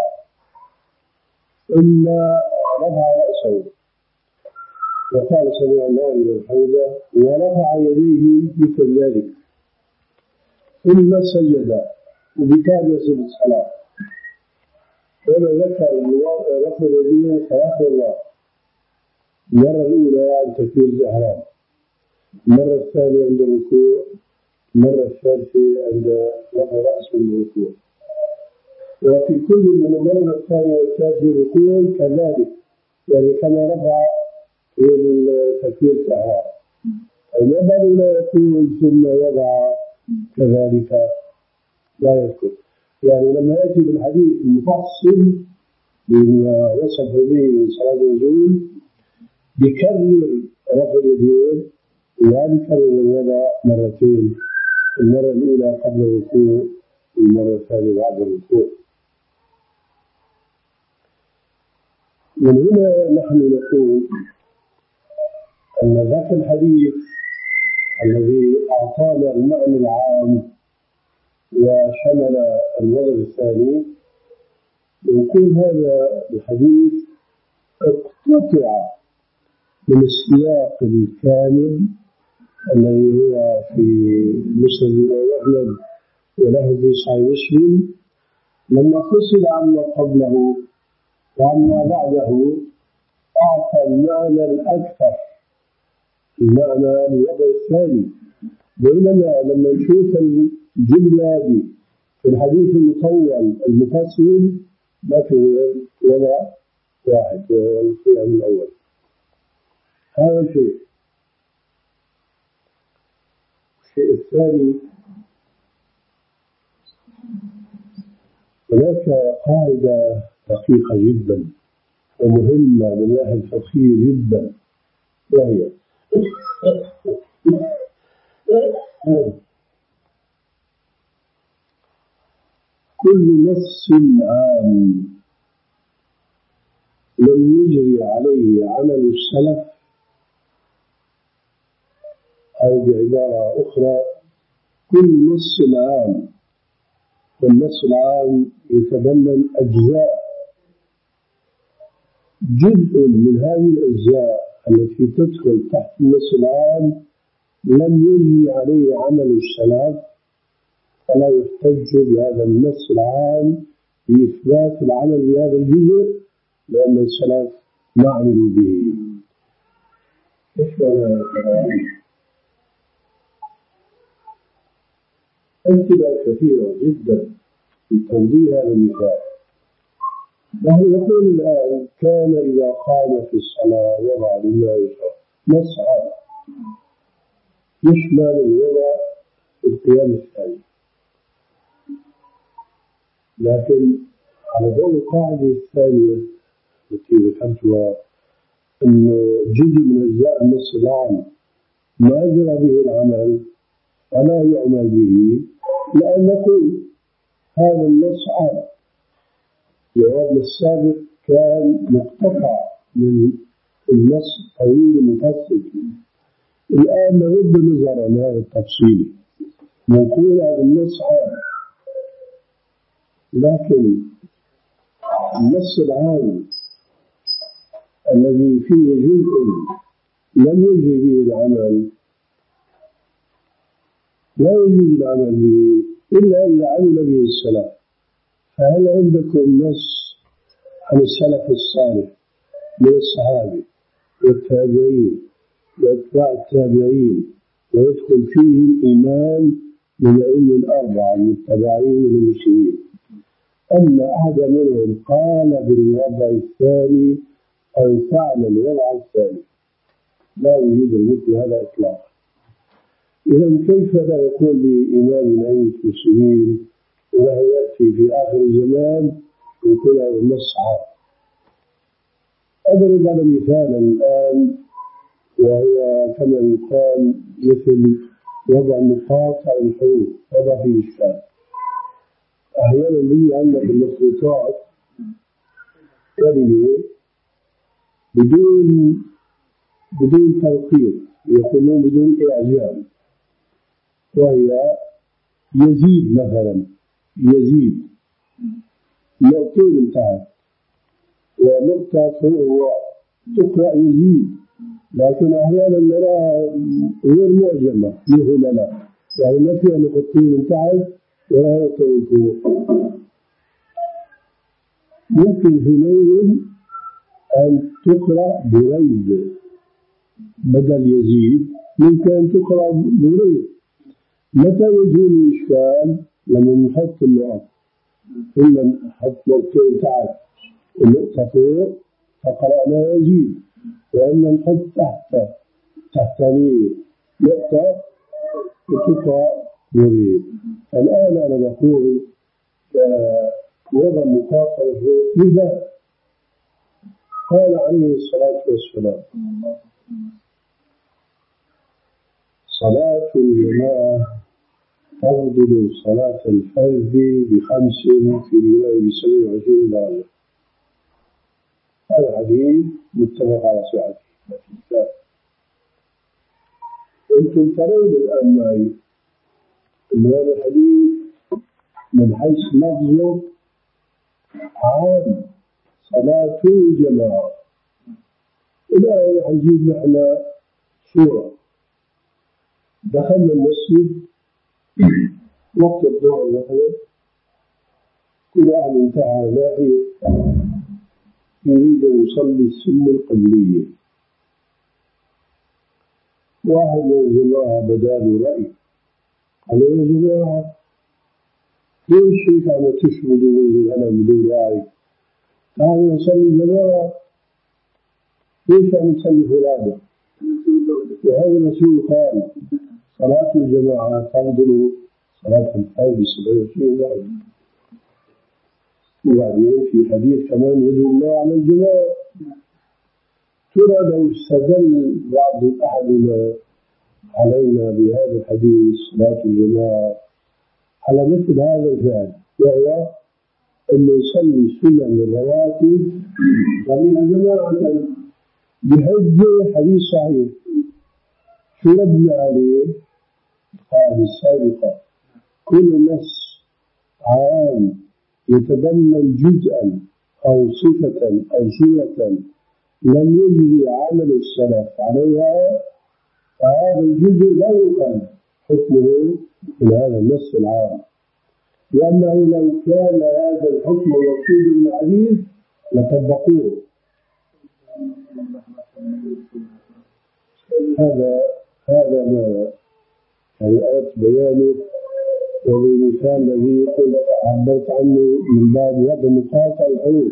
ثم رفع رأسه وقال سمع الله لمن حمده ورفع يديه مثل ذلك، ثم سجد وبكاد يصل الصلاة. وما ذكر رفع يديه ثلاث مرات، المرة الأولى عند تكبير الإحرام، المرة الثانية عند الركوع، المرة الثالثة عند رفع رأسه من الركوع. وفي كل من المرة الثانية والثالثة يقول كذلك، يعني كما رفع في تكبير الإحرام. المرة الأولى يقول ثم وضع كذلك لا يذكر. يعني لما يأتي بالحديث المفصل بما وصف به صلاة النزول بكرر رفع اليدين وبكرر الوضع مرتين، المرة الأولى قبل الركوع والمرة الثانية بعد الركوع. من هنا نحن نقول أن ذاك الحديث الذي أعطانا المعنى العام وشمل الوضع الثاني، يقول هذا الحديث اقتطع من السياق الكامل الذي هو في مسند الإمام أحمد وله في صحيح مسلم، لما فصل عما قبله وعما بعده أعطى المعنى الأكثر، المعنى الوضع الثاني. بينما لما نشوف الجملة دي في الحديث المطول المفصل ما في وضع واحد وهو القيام الأول. هذا شيء. الشيء الثاني، هناك قاعدة دقيقة جدا ومهمة من الناحية الفقهية جدا، وهي كل نص عام لم يجري عليه عمل السلف، أو بعبارة أخرى كل نص عام، والنص العام يتضمن أجزاء، جزء من هذه الأجزاء التي تدخل تحت النص العام لم يجري عليه عمل السلف، فلا يحتج بهذا النص العام بإثبات العمل بهذا الجزء لأن السلف ما عملوا به. إيش معنى أمثلة كثيرة جدا في توضيح هذا المثال. نحن يقول الآن كان إذا قام في الصلاة وضع لله مسعى يشمل الوضع في القيام الثاني، لكن على ضوء القاعدة الثانية التي ذكرتها أنه جزء من أجزاء النص العام ما جرى به العمل ولا يعمل به، لأن نقول هذا النص عام. جوابنا السابق كان مقتطع من النص الطويل المفصل. الآن نرد النظر عن هذا التفصيل، نقول هذا النص عام، لكن النص العام الذي فيه جزء لم يجري به العمل لا يجوز العمل به إلا إذا عمل به السلف. فهل عندكم نص عن السلف الصالح من الصحابة والتابعين وأتباع التابعين ويدخل فيهم إمام من الأئمة الأربعة المتبعين من المسلمين أن أحد منهم قال بالوضع الثاني أو فعل الوضع الثاني؟ لا وجود مثل هذا إطلاقا. إذا كيف لا يقول بإمام من أئمة المسلمين وله يأتي في آخر الزمان ويقول هذا النص عام؟ أضرب على مثالا الآن، وهو كما يقال مثل وضع النقاط على الحروف، وضع فيه إشكال. أحيانا بيجي عندنا في المخطوطات كلمة بدون بدون تنقيط، يقولون بدون إعجام، وهي يزيد مثلا، يزيد نقطتين من تحت ونقطة فوق تقرأ يزيد، لكن أحيانا نراها غير معجمة مهملة، يعني ما فيها نقطتين من تحت ولا نقطة من فوق. ممكن حينئذ أن تقرأ بريد بدل يزيد، ممكن أن تقرأ بريد. متى يزول الإشكال؟ لما نحط النقط، إما نحط نقطتين تحت النقطة فوق فقرأنا يزيد، وإما نحط تحت تحتانية نقطة وتقرأ بريد. الآن أنا بقول وضع المقاطعة لذا قال عليه الصلاة والسلام صلاة الجماعة تفضل صلاة الفرد بخمس، في رواية بسبع وعشرين درجة. هذا حديث متفق على صحته. أنتم ترون الآن معي أن هذا الحديث من حيث لفظه عام، صلاة الجماعة. الآن حنجيب نحن صورة، دخلنا المسجد وقت الظهر مثلا، كل واحد انتهى ناحية يريد أن يصلي السنة القبلية. واحد من الجماعة بدا له رأي، قال يا جماعة ليش هيك عم تشمدوا مني أنا بدون رأي؟ تعالوا نصلي جماعة، ليش عم تصلي فرادى؟ وهذا المسؤول قال صلاة الجماعة تفضل صلاة الفرد بسبع وعشرين درجة. وبعدين في حديث كمان يدعو الله على الجماعة. ترى لو استدل بعض أحدنا علينا بهذا الحديث صلاة الجماعة على مثل هذا الفعل، وهو أن يصلي سنن الرواتب جميع جماعة بحجة حديث صحيح، شو ردنا عليه؟ القاعدة السابقة كل نص عام يتضمن جزءا أو صفة أو صورة لم يجري عمل السلف عليها فهذا الجزء لا يقل حكمه من هذا النص العام، لأنه لو كان هذا الحكم مقصود من الحديث لطبقوه. هذا هذا ما يعني آية بيانه وبالمثال الذي قلت عبرت عنه من باب وضع مقاطع الحروف.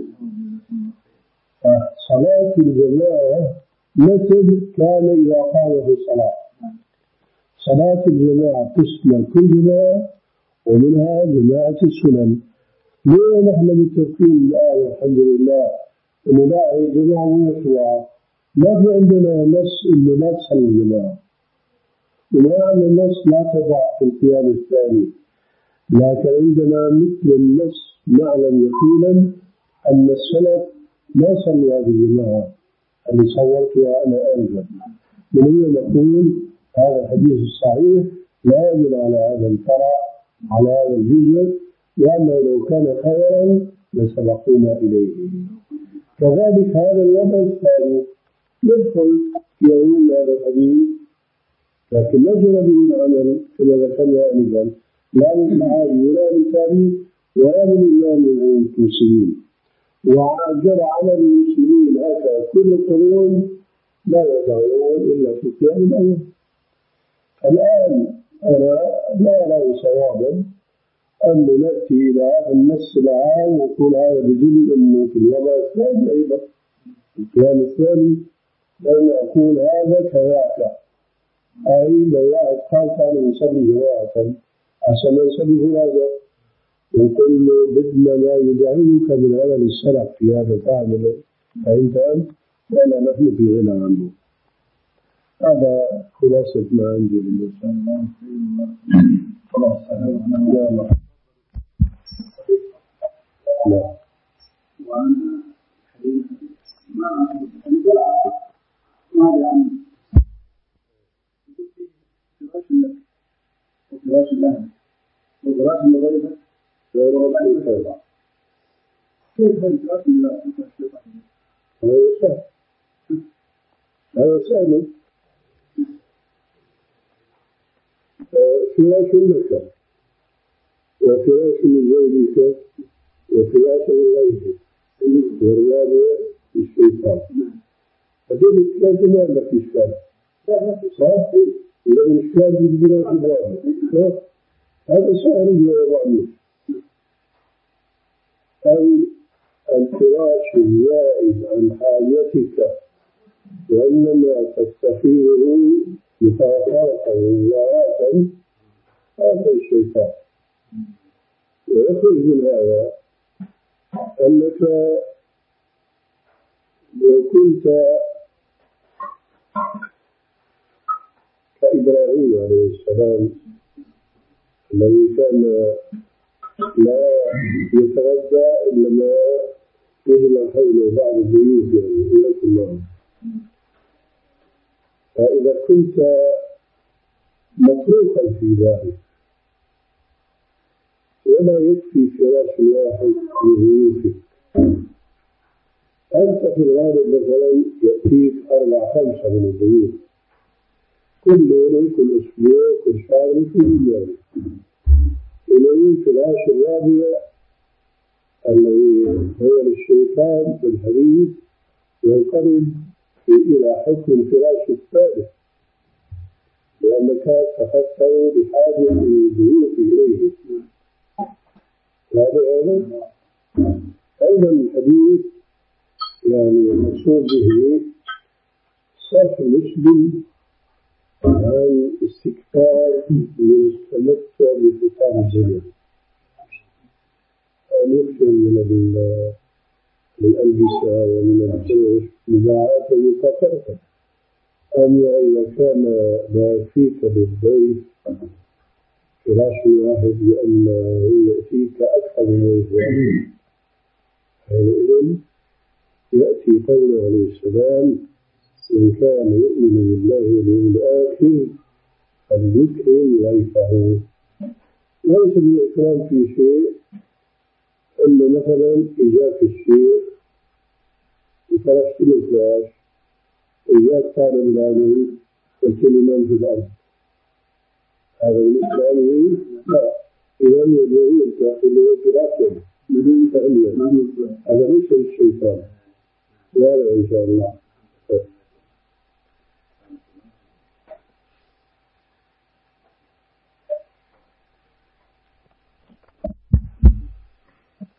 صلاة الجماعة مثل كان إذا قام في الصلاة. صلاة الجماعة تشمل كل جماعة ومنها جماعة السنن. ليه نحن متفقين الآن والحمد لله إنه لا هي جماعة مشروعة؟ ما في عندنا نص إنه لا تصلي الجماعة، وما عندنا نص لا تضع في القيام الثاني، لكن عندنا مثل النص نعلم يقينا أن السلف ما صلوا هذه الجماعة اللي صورتها أنا آنذاك. من هنا نقول هذا الحديث الصحيح لا يدل على هذا الفرع على هذا الجزء، لأنه لو كان خيرا لسبقونا إليه. كذلك هذا الوضع الثاني يدخل في عموم هذا الحديث، لكن لا جرى به العمل كما ذكرنا آنذا، لا من صحابي ولا من تابعي ولا من إمام من المسلمين. وجرى عمل المسلمين هكذا كل القرون لا يدعون إلا في القيام الأول. الآن أنا لا أرى صوابا أن نأتي إلى هذا النص العام ونقول هذا بدل أنه في الوضع الثاني أيضا القيام الثاني، لأن أقول هذا كذاك. أي لو واحد قال كان يصلي جماعة عشان يصلي هذا وكل بدنا ما يدعونك من عمل السلف في هذا تعمل، فإنت أنت ولا نحن في غنى عنه. هذا خلاصة ما عندي إن شاء الله. خلاص أنا لا وأنا ما ما يعني فراش لك وفراش لها وفراش لغيرك وغيرك كيف الفراش لله؟ هذا سهل، هذا سهل. فراش لك وفراش لزوجك وفراش لغيرك والرابع الشيطان. هذول الثلاثة ما عندك إشكال صح؟ إذا الإشكال في الفراش الرابع هذا سهل الجواب. أي الفراش الزائد عن حاجتك وإنما تستخيره مخافرة وضاعة، هذا الشيطان. ويخرج من هذا أنك لو كنت كإبراهيم عليه السلام الذي كان لا يتغذى إلا ما يجمع حوله بعض الضيوف يعني إلى الله، فإذا كنت مطروحا في ذلك ولا يكفي فراش واحد لضيوفك، أنت في الغالب مثلا يأتيك أربع خمسة من الضيوف كل يوم كل أسبوع كل شهر مثل ذلك، إلى الفراش الرابع الذي هو للشيطان في الحديث ينقلب إلى حكم الفراش الثالث، لأنك تخطر بحاجة الضيوف إليه. هذا هذا أيضا الحديث يعني مقصود به صرف المسلم عن استكثار من التمتع بفطام الزنا، أن يكثر من الألبسة ومن الفروش مباعات ومكافرة. أما إذا كان لا يكفيك للضيف فراش واحد لأنه يأتيك أكثر من ذلك، حينئذ يأتي قوله عليه السلام: إن كان يؤمن بالله واليوم الآخر فليكرم ضيفه. ليس بالإكرام في شيء إلا مثلا إجاك الشيخ وفرشت له فراش، إجاك طالب العلم قلت له نام في الأرض، هذا الإكرام؟ لا. إذا يدعو أنت اللي هو فراشا بدون تألية، هذا ليس الشيطان. لا إن شاء الله.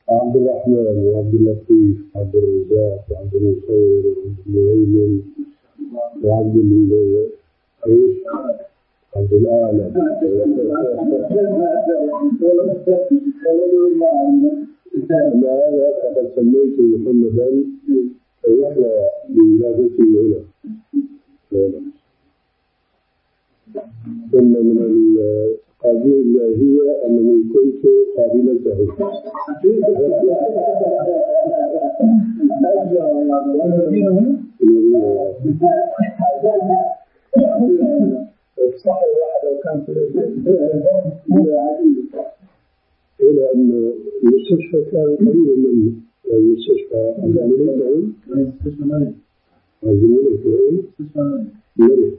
عبد الرحمن وعبد اللطيف وعبد الرزاق وعبد المصور وعبد المهيمن وعبد ايش؟ عبد الأعلى. أما هذا فقد سميته محمدا فيحلى بولادته هنا. ثم من القضية الإلهية أنني كنت قابلته. صح الواحد لو كان إلى أن المستشفى كان قريبا منه، المستشفى الملك مستشفى الملك عبد الملك مستشفى الملك.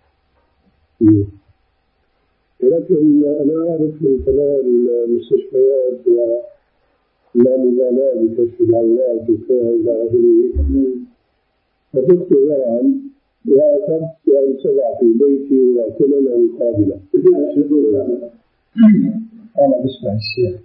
ولكن أنا أعرف من خلال المستشفيات ولا مبالاة بكشف العورات وكذا إلى آخره، فقلت ورعا وأخذت أن سبع في بيتي وأكلنا مقابلة. أنا بسمع الشيخ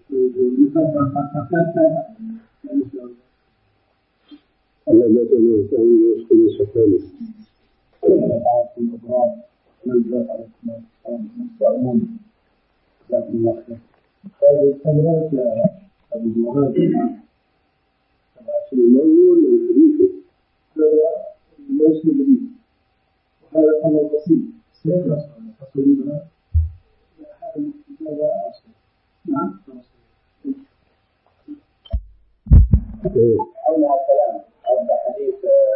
الله ما تنوي فهو يسكن سكانه. في الأضرار نزلت على المستعمون لكن الله خير. هذه الكاميرات يا أبو جوهان المول الحديث هذا الموسم الجديد وهذا أمر بسيط سيخلص تصويرنا هذا أصل. نعم حول الكلام هذا حديث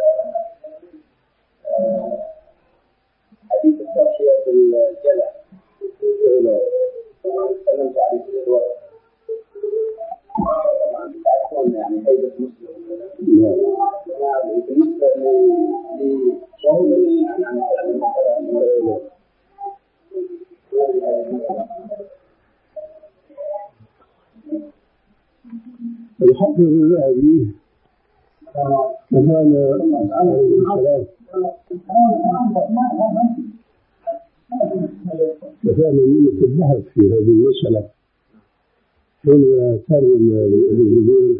حديث التغشية بالجلع تكلمت عليه في الرواية. طبعا تعرفون يعني هيبة مسلم بالنسبة لشعور عن الحق الذهبي كان عليه السلام كان من البحث في هذه المسألة حين ترجم لأبي الزبير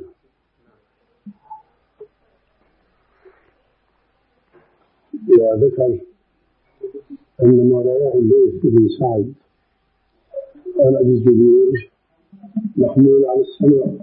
وذكر أن ما رواه الليث بن سعد عن أبي الزبير محمول على السمع،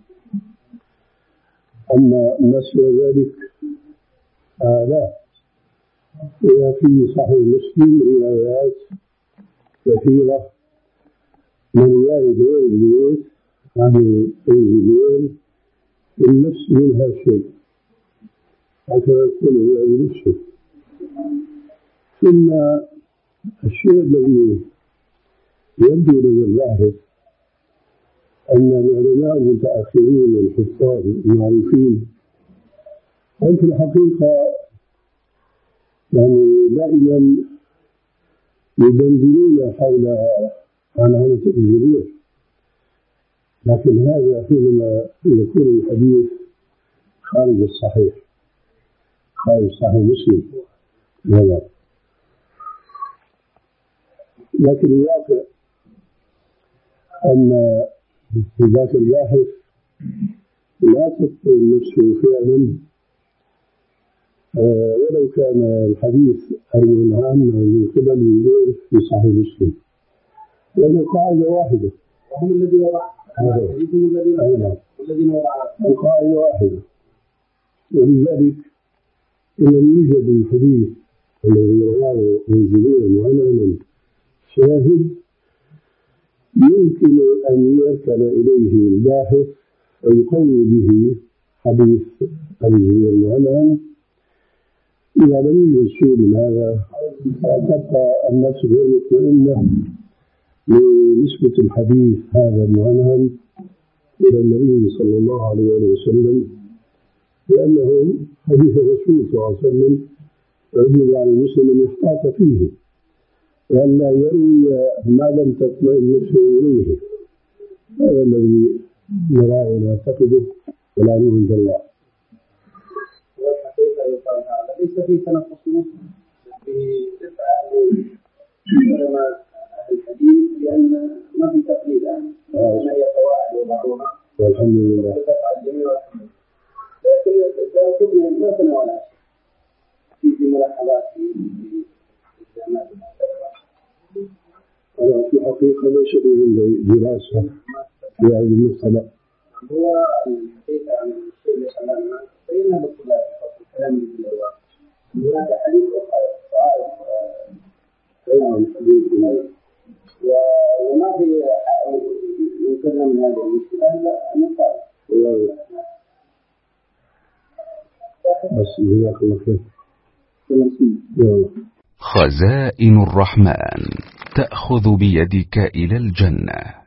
أما ما سوى ذلك آه لا. وفي صحيح مسلم روايات كثيرة من رواية غير الليث عن أبي الزبير النفس منها شيء حتى يكون هو بنفسه. ثم الشيء الذي يبدو لدى الباحث أن العلماء المتأخرين والحفاظ المعروفين هم في الحقيقة يعني دائما يدندنون حول عنعنة ابن الزبير، لكن هذا حينما يكون الحديث خارج الصحيح خارج صحيح مسلم لا. لكن الواقع أن في ذات الباحث لا تبطل نفسه فعلا آه ولو كان الحديث أروي عنه من قبل الغير في صحيح مسلم، لأن قاعدة واحدة وهم الذي وضع الذين الذين وضع قاعدة واحدة. ولذلك إن لم يوجد الحديث الذي رواه ابن الزبير معلما شاهد يمكن أن يركن إليه الباحث ويقوي به حديث أبي الزبير معلما. إذا لم يوجد شيء من هذا تبقى النفس غير مطمئنة لنسبة الحديث هذا المعنهم إلى النبي صلى الله عليه وسلم، لأنه حديث الرسول صلى الله عليه وسلم يجب على المسلم أن يحتاط فيه وألا يروي ما لم تطمئن نفسه إليه. هذا الذي نراه ونعتقده والعلم عند الله. والحقيقة يقال هذا ليس فيه تنقص مسلم في دفع لعلماء أهل الحديث، لأن ما في تقليد الآن، ما هي قواعد وضعوها والحمد لله. لكن الدار تبني ما تناول في في ملاحظات في الجامعات أنا في الحقيقة ليس عندي دراسة في هذه المسألة. هو الحقيقة عن الشيء اللي خلانا بينا بالطلاب في الكلام اللي في الواقع. هناك حديث أخرى نعم حديث وما في يمكننا من هذه المشكلة إلا أن نقال. بس جزاك الله خير. خزائن الرحمن تأخذ بيدك إلى الجنة.